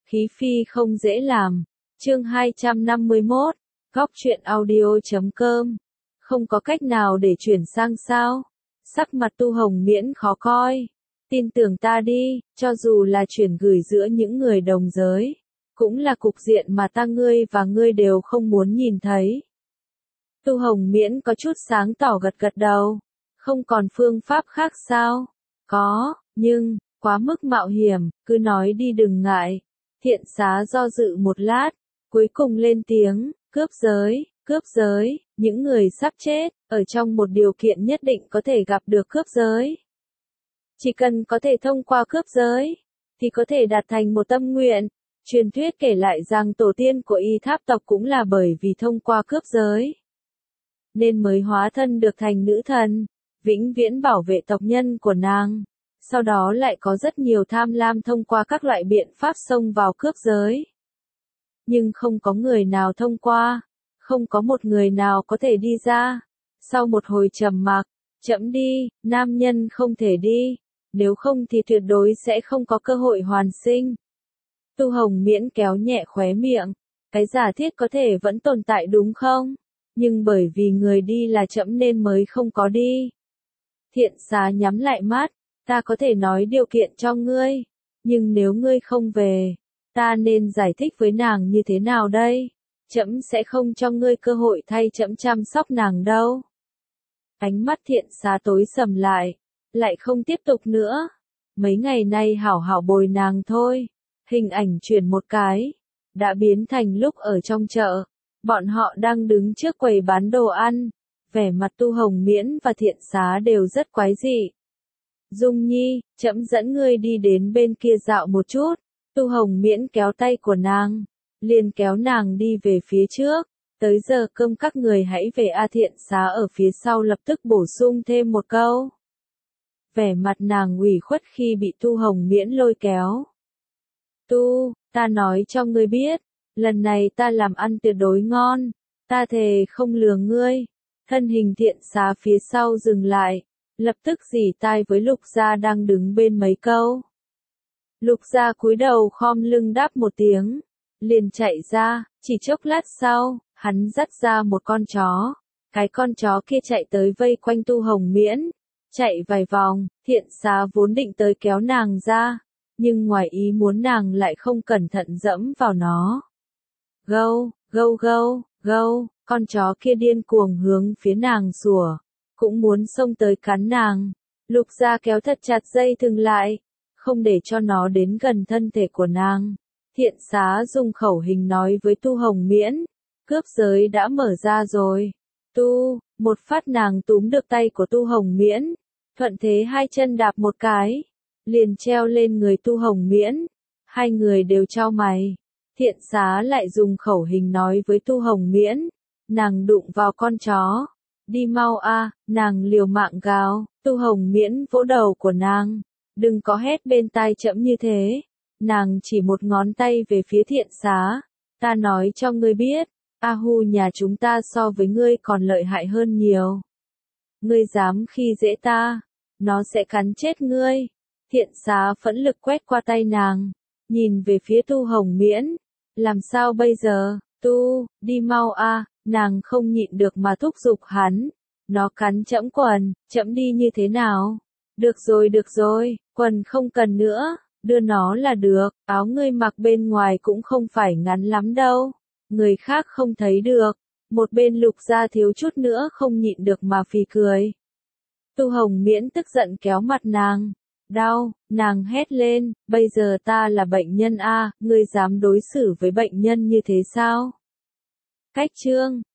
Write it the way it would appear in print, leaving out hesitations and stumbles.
Khí phi không dễ làm. Chương 251, Góc truyện audio.com. Không có cách nào để chuyển sang sao? Sắc mặt Tu Hồng Miễn khó coi. Tin tưởng ta đi, cho dù là chuyển gửi giữa những người đồng giới, cũng là cục diện mà ta ngươi và ngươi đều không muốn nhìn thấy. Tu Hồng Miễn có chút sáng tỏ gật gật đầu. Không còn phương pháp khác sao? Có, nhưng, quá mức mạo hiểm, cứ nói đi đừng ngại. Thiện xá do dự một lát, cuối cùng lên tiếng, cướp giới, những người sắp chết, ở trong một điều kiện nhất định có thể gặp được cướp giới. Chỉ cần có thể thông qua cướp giới, thì có thể đạt thành một tâm nguyện. Truyền thuyết kể lại rằng tổ tiên của Y Tháp tộc cũng là bởi vì thông qua cướp giới, nên mới hóa thân được thành nữ thần, vĩnh viễn bảo vệ tộc nhân của nàng. Sau đó lại có rất nhiều tham lam thông qua các loại biện pháp xông vào cướp giới. Nhưng không có người nào thông qua, không có một người nào có thể đi ra. Sau một hồi trầm mặc, chậm đi, nam nhân không thể đi, nếu không thì tuyệt đối sẽ không có cơ hội hoàn sinh. Tu Hồng Miễn kéo nhẹ khóe miệng, cái giả thiết có thể vẫn tồn tại đúng không? Nhưng bởi vì người đi là chậm nên mới không có đi. Thiện xá nhắm lại mắt, ta có thể nói điều kiện cho ngươi, nhưng nếu ngươi không về, ta nên giải thích với nàng như thế nào đây? Trẫm sẽ không cho ngươi cơ hội thay trẫm chăm sóc nàng đâu. Ánh mắt thiện xá tối sầm lại không tiếp tục nữa. Mấy ngày nay hảo hảo bồi nàng thôi. Hình ảnh chuyển một cái, đã biến thành lúc ở trong chợ. Bọn họ đang đứng trước quầy bán đồ ăn. Vẻ mặt Tu Hồng Miễn và thiện xá đều rất quái dị. Dung Nhi, trẫm dẫn ngươi đi đến bên kia dạo một chút. Tu Hồng Miễn kéo tay của nàng, liền kéo nàng đi về phía trước. Tới giờ cơm các người hãy về a. Thiện xá ở phía sau lập tức bổ sung thêm một câu. Vẻ mặt nàng ủy khuất khi bị Tu Hồng Miễn lôi kéo. Ta nói cho ngươi biết, lần này ta làm ăn tuyệt đối ngon, ta thề không lừa ngươi. Thân hình thiện xá phía sau dừng lại, lập tức rỉ tai với Lục Gia đang đứng bên mấy câu. Lục Gia cúi đầu khom lưng đáp một tiếng, liền chạy ra, chỉ chốc lát sau, hắn dắt ra một con chó. Cái con chó kia chạy tới vây quanh Tu Hồng Miễn, chạy vài vòng, thiện xá vốn định tới kéo nàng ra, nhưng ngoài ý muốn nàng lại không cẩn thận dẫm vào nó. Gâu, con chó kia điên cuồng hướng phía nàng sủa, cũng muốn xông tới cắn nàng. Lục Gia kéo thật chặt dây thừng lại, không để cho nó đến gần thân thể của nàng. Thiện xá dùng khẩu hình nói với Tu Hồng Miễn, cướp giới đã mở ra rồi. Một phát nàng túm được tay của Tu Hồng Miễn, thuận thế hai chân đạp một cái, liền treo lên người Tu Hồng Miễn. Hai người đều chau mày. Thiện xá lại dùng khẩu hình nói với Tu Hồng Miễn, nàng đụng vào con chó. Đi mau a, nàng liều mạng gào. Tu Hồng Miễn vỗ đầu của nàng, đừng có hét bên tai trẫm như thế. Nàng chỉ một ngón tay về phía thiện xá. Ta nói cho ngươi biết, A Hu nhà chúng ta so với ngươi còn lợi hại hơn nhiều. Ngươi dám khi dễ ta, nó sẽ cắn chết ngươi. Thiện xá phẫn lực quét qua tay nàng, nhìn về phía Tu Hồng Miễn. Làm sao bây giờ? Đi mau a. Nàng không nhịn được mà thúc giục hắn. Nó cắn trẫm quần, trẫm đi như thế nào? Được rồi, quần không cần nữa, đưa nó là được, áo ngươi mặc bên ngoài cũng không phải ngắn lắm đâu. Người khác không thấy được. Một bên Lục Gia thiếu chút nữa không nhịn được mà phì cười. Tu Hồng Miễn tức giận kéo mặt nàng. Đau, nàng hét lên, bây giờ ta là bệnh nhân a, ngươi dám đối xử với bệnh nhân như thế sao? Cách chương